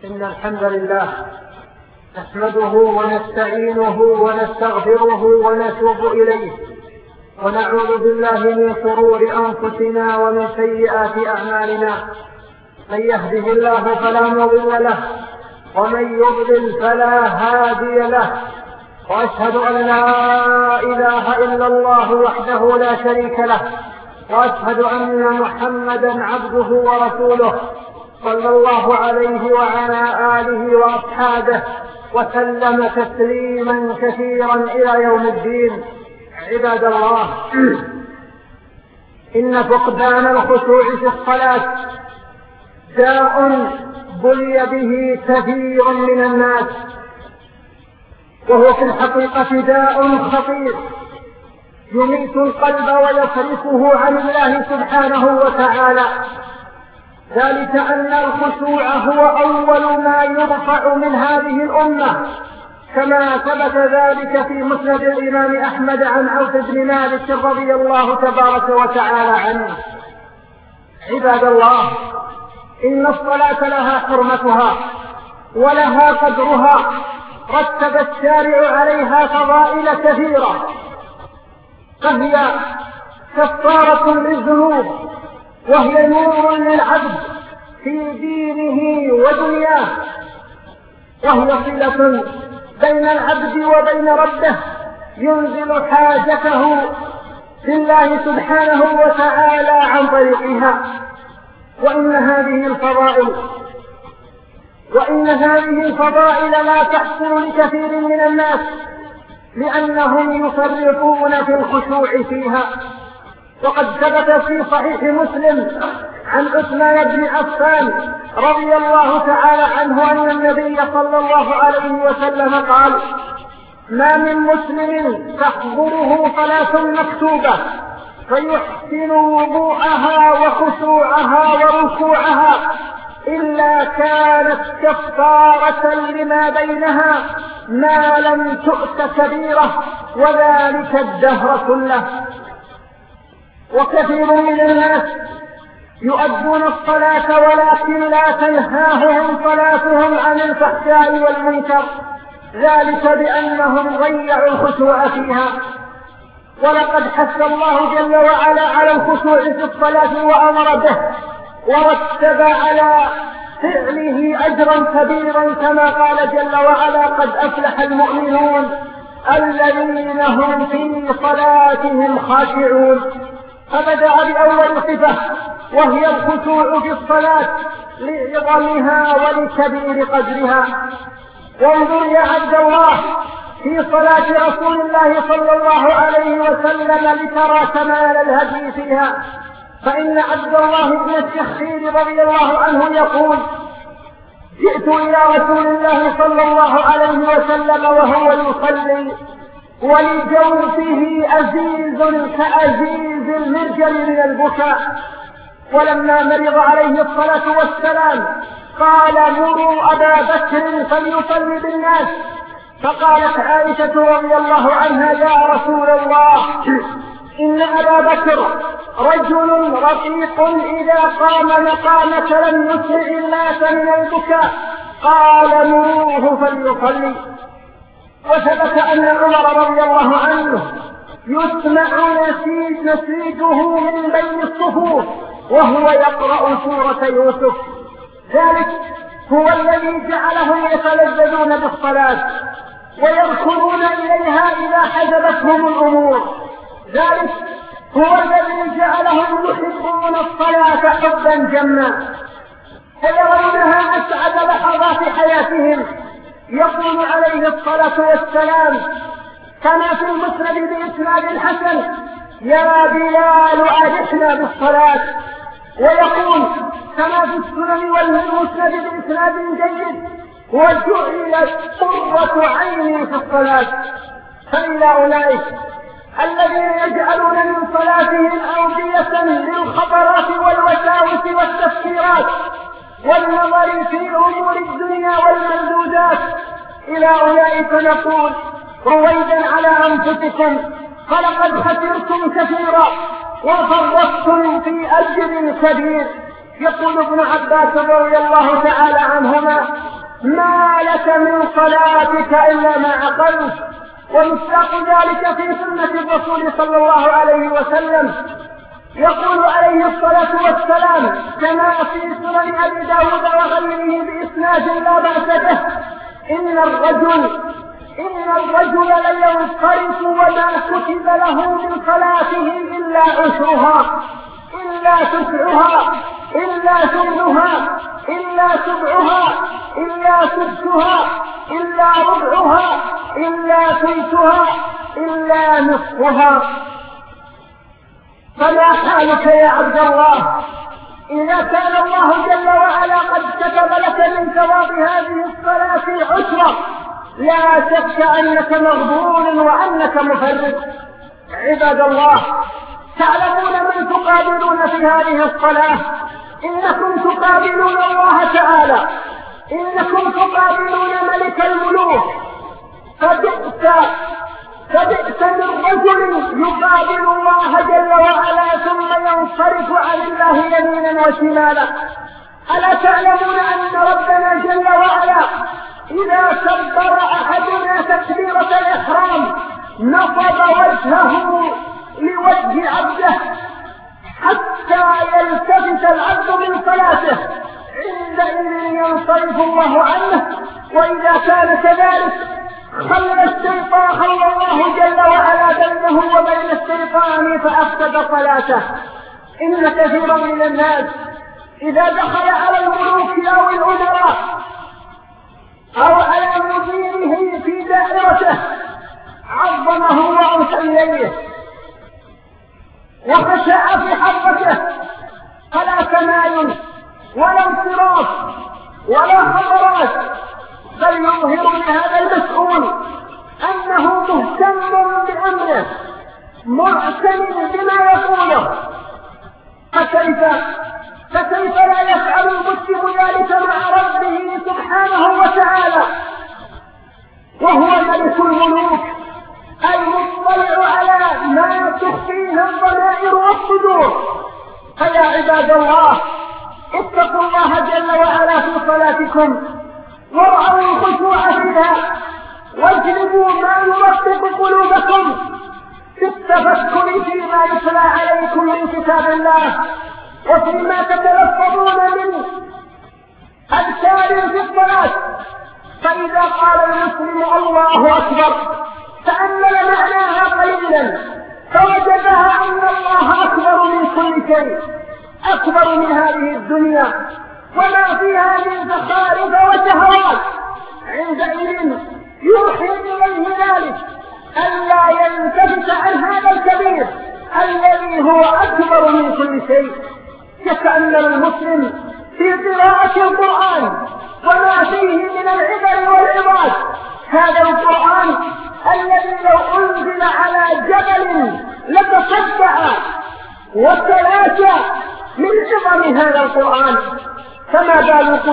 إن الحمد لله نحمده ونستعينه ونستغفره ونتوب إليه، ونعوذ بالله من شرور أنفسنا ومن سيئات أعمالنا. من يهده الله فلا مضل له، ومن يضلل فلا هادي له، وأشهد أن لا إله إلا الله وحده لا شريك له، وأشهد أن محمدا عبده ورسوله صلى الله عليه وعلى آله وأصحابه وسلم تسليما كثيرا إلى يوم الدين. عباد الله، إن فقدان الخشوع في الصلاة داء بلي به كثير من الناس، وهو في الحقيقة داء خطير يميت القلب ويصرفه عن الله سبحانه وتعالى. ذلك أن الخشوع هو أول ما يرفع من هذه الأمة، كما ثبت ذلك في مسند الإمام أحمد عن عوف بن مالك رضي الله تبارك وتعالى عنه. عباد الله، إن الصلاة لها حرمتها ولها قدرها، رتب الشارع عليها فضائل كثيرة، فهي كفارة للذنوب، وهي نور للعبد في دينه ودنياه، وهي صلة بين العبد وبين ربه، ينزل حاجته لله سبحانه وتعالى عن طريقها. وإن هذه الفضائل لا تحصل لكثير من الناس، لأنهم يفرطون في الخشوع فيها. وقد ثبت في صحيح مسلم عن عثمان بن عفان رضي الله تعالى عنه أن النبي صلى الله عليه وسلم قال: ما من مسلم تحضره صلاة مكتوبة فيحسن وضوءها وخشوعها وركوعها إلا كانت كفارة لما بينها ما لم تؤت كبيرة، وذلك الدهر كله. وكثير من الناس يؤدون الصلاة ولكن لا تنهاهم صلاتهم عن الفحشاء والمنكر، ذلك بأنهم ضيعوا الخشوع فيها. ولقد حث الله جل وعلا على الخشوع في الصلاة وأمر به، ورتب على فعله أجرا كبيرا، كما قال جل وعلا: قد أفلح المؤمنون الذين هم في صلاتهم خاشعون. فبدأ بأول صفة وهي الخشوع في الصلاة لعظمها ولكبير قدرها. وانظر يا عبد الله في صلاة رسول الله صلى الله عليه وسلم لترى كمال الهدي فيها. فإن عبد الله بن الشخير رضي الله عنه يقول: جئت إلى رسول الله صلى الله عليه وسلم وهو يصلي ولجوفه أزيز كأزيز المرجل من البكاء. ولما مرض عليه الصلاة والسلام قال: مروا أبا بكر فليصلي بالناس. فقالت عائشة رضي الله عنها: يا رسول الله، إن أبا بكر رجل رقيق إذا قام مقامك لم يسرع الناس من البكاء. قال: مروه فليصلي. وثبت أن عمر رضي الله عنه يسمع نسيجه من بين الصفوف وهو يقرأ سورة يوسف. ذلك هو الذي جعلهم يتلذذون بالصلاة ويركضون إليها إذا حجبتهم الأمور. ذلك هو الذي جعلهم يحبون الصلاة حبا جما، فيرونها أسعد لحظات حياتهم. يقول عليه الصلاة والسلام كما في المسند بإسناد الحسن: يا بلال أرحنا بالصلاة. ويقول كما في السنن والمسند بإسناد جيد: وجعلت قرة عيني في الصلاة. فإلى أولئك الذين يجعلون من صلاتهم أودية للخطرات والوساوس والتفكيرات والنظر في أمور الدنيا والمندودات، إلى أولئك نقول: رويدا على أنفسكم، فلقد خسرتم كثيرا وفرطتم في أجر كبير. يقول ابن عباس رضي الله تعالى عنهما: لك من صلاتك إلا ما عقلت. ومصداق ذلك في سنة الرسول صلى الله عليه وسلم، يقول عليه الصلاة والسلام كما في سنن أبي داود وغيره بإسناد لا بأس به: إن الرجل لينصرف وما كتب له من صلاته إلا عشرها، إلا تسعها، إلا ثمنها، إلا سبعها، إلا سدسها، إلا ربعها، إلا ثلثها، إلا نصفها. فما حالك يا عبد الله إذا كان الله جل وعلا قد كتب لك من ثواب هذه الصلاة عشرة؟ لا شك أنك مغبون وأنك مفرط. عباد الله، تعلمون من تقابلون في هذه الصلاة؟ إنكم تقابلون الله تعالى، إنكم تقابلون ملك الملوك. فبئس من رجل يقابل الله جل وعلا ثم ينصرف عن الله يمينا وشمالا. ألا تعلمون أن ربنا جل وعلا إذا كبر أحدنا تكبيرة الإحرام نصب وجهه لوجه عبده حتى يلتفت العبد من صلاته، عندئذ ينصرف الله عنه. وإذا كان كذلك خلى الله جل وعلا بينه وبين الشيطان فأفسد صلاته. إن كثيرا من الناس إذا دخل على الملوك أو الأمراء أو على مديره في دائرته عظمه وأوسى إليه وخشع في حركته، فلا تمايل ولا انصراف ولا خطرات، بل يظهر لهذا المسؤول أنه مهتم بأمره معتن بما يقوله. فكيف لا يفعل المسلم ذلك مع ربه سبحانه وتعالى وهو ملك الملوك المطلع على ما تخفيه الضمائر والصدور؟ فيا عباد الله، اتقوا الله جل وعلا في صلاتكم وارعوا الخشوع فيها، واجلبوا ما يرقق قلوبكم في التفكر فيما يتلى عليكم من كتاب الله وفيما تتلفظون من أذكار في الصلاة. فإذا قال المسلم الله أكبر تأمل معناها قليلا فوجدها أن الله أكبر من كل شيء، أكبر من هذه الدنيا وما فيها من زخارف وشهوات. عندئذ يوحي إليه ذلك ألا يلتفت عن هذا الكبير الذي هو أكبر من كل شيء. يتأمل المسلم في قراءة القرآن وما فيه من العبر والعظات. هذا القرآن الذي لو أنزل على جبل لتصدع وتلاشى من عظم هذا القرآن. فما بال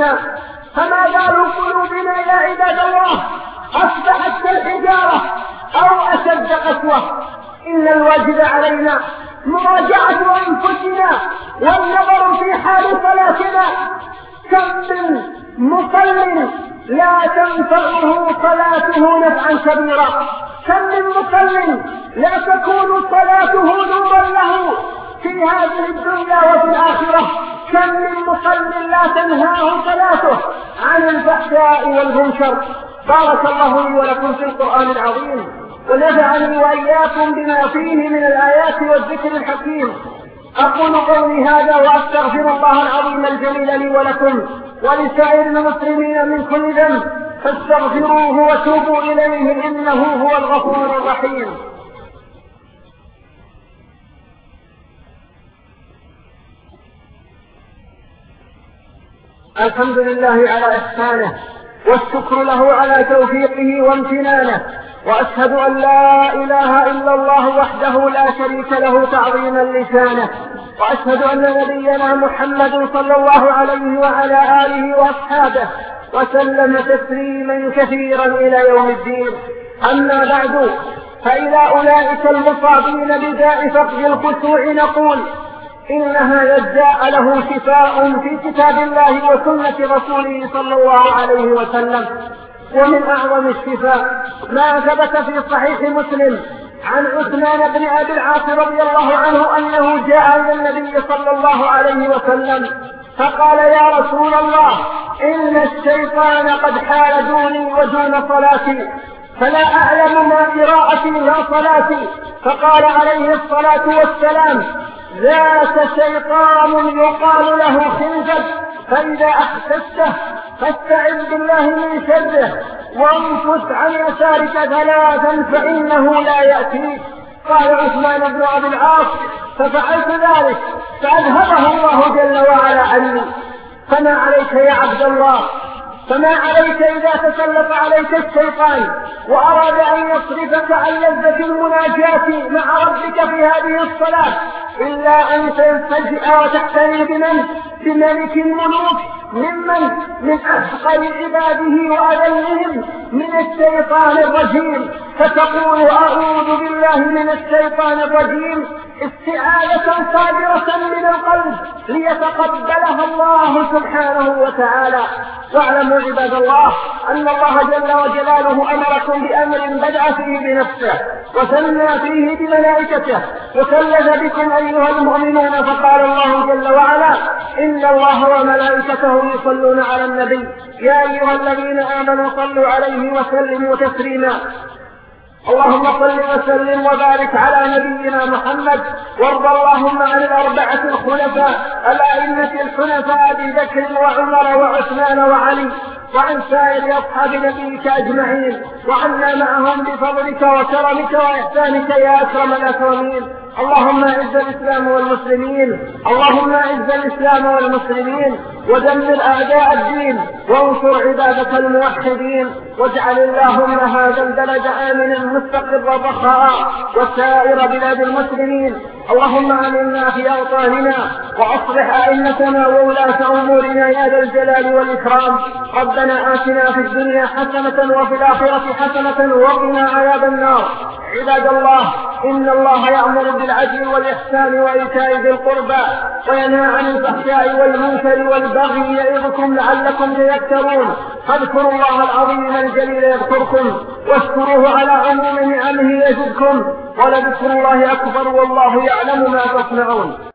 قلوبنا يا عباد الله أصبحت كالحجارة أو أشد قسوة. إن الواجب علينا مراجعة أنفسنا والنظر في حال صلاتنا. كم من مصل لا تنفعه صلاته نفعا كبيرا، كم من مصل لا تكون صلاته نورا له في هذه الدنيا وفي الآخرة، كم من مصل لا تنهاه صلاته عن الفحشاء والمنكر. بارك الله لي ولكم في القرآن العظيم، ونفعني وإياكم بما فيه من الآيات والذكر الحكيم. أقول قولي هذا وأستغفر الله العظيم الجليل لي ولكم ولسائر المسلمين من كل ذنب، فاستغفروه وتوبوا إليه إنه هو الغفور الرحيم. الحمد لله على إحسانه، والشكر له على توفيقه وامتنانه، وأشهد أن لا إله إلا الله وحده لا شريك له تعظيما لسانه، وأشهد أن نبينا محمد صلى الله عليه وعلى آله وأصحابه وسلم تسليما كثيرا إلى يوم الدين. أما بعد، فإلى أولئك المصابين بداء فقد الخشوع نقول: إن هذا الداء له شفاء في كتاب الله وسنة رسوله صلى الله عليه وسلم. ومن أعظم الشفاء ما ثبت في صحيح مسلم عن عثمان بن أبي العاص رضي الله عنه أنه جاء إلى النبي صلى الله عليه وسلم فقال: يا رسول الله، إن الشيطان قد حال دوني ودون صلاتي، فلا أعلم ما قراءتي لا صلاتي. فقال عليه الصلاة والسلام: ذاك شيطان يقال له خنزب، فإذا أحسسته فاستعذ بالله من شره وانفث عن يسارك ثلاثا فإنه لا يأتيك. قال عثمان بن أبي العاص: ففعلت ذلك فأذهبه الله جل وعلا عني. فما عليك يا عبد الله، فما عليك إذا تسلط عليك الشيطان وأراد أن يصرفك عن لذة المناجاة مع ربك في هذه الصلاة إلا أن تنفجئ وتحتمي بملك الملوك من أحقر عباده وأذلهم من الشيطان الرجيم، فتقول: أعوذ بالله من الشيطان الرجيم، استعاذة صادرة من القلب ليتقبلها الله سبحانه وتعالى. واعلموا عباد الله أن الله جل وجلاله أمركم بأمر بدأ فيه بنفسه وثنى فيه بملائكته وثلث بكم أيها المؤمنون، فقال الله جل وعلا: إن الله وملائكته يصلون على النبي يا أيها الذين آمنوا صلوا عليه وسلموا تسليما. اللهم صل وسلم وبارك على نبينا محمد، وارض اللهم عن الأربعة الخلفاء الأئمة الحنفاء أبي بكر وعمر وعثمان وعلي، وعن سائر أصحاب نبيك أجمعين، وعنا معهم بفضلك وكرمك وإحسانك يا أكرم الأكرمين. اللهم أعز الإسلام والمسلمين، اللهم أعز الإسلام والمسلمين ودمر أعداء الدين وانصر عبادك الموحدين، واجعل اللهم هذا البلد آمنا مستقر رخاء وسائر بلاد المسلمين. اللهم آمنا في أوطاننا وأصلح أئمتنا وولاة أمورنا يا ذا الجلال والإكرام. ربنا آتنا في الدنيا حسنة وفي الآخرة حسنة وقنا عذاب النار. عباد الله، إن الله يأمر بالعدل والإحسان وإيتاء ذي القربى وينهى عن الفحشاء والمنكر والبغي يعظكم لعلكم تذكرون. فاذكروا الله العظيم الجليل يذكركم واشكروه على عموم نعمه يزدكم، ولذكر الله أكبر والله يعلم ما تصنعون.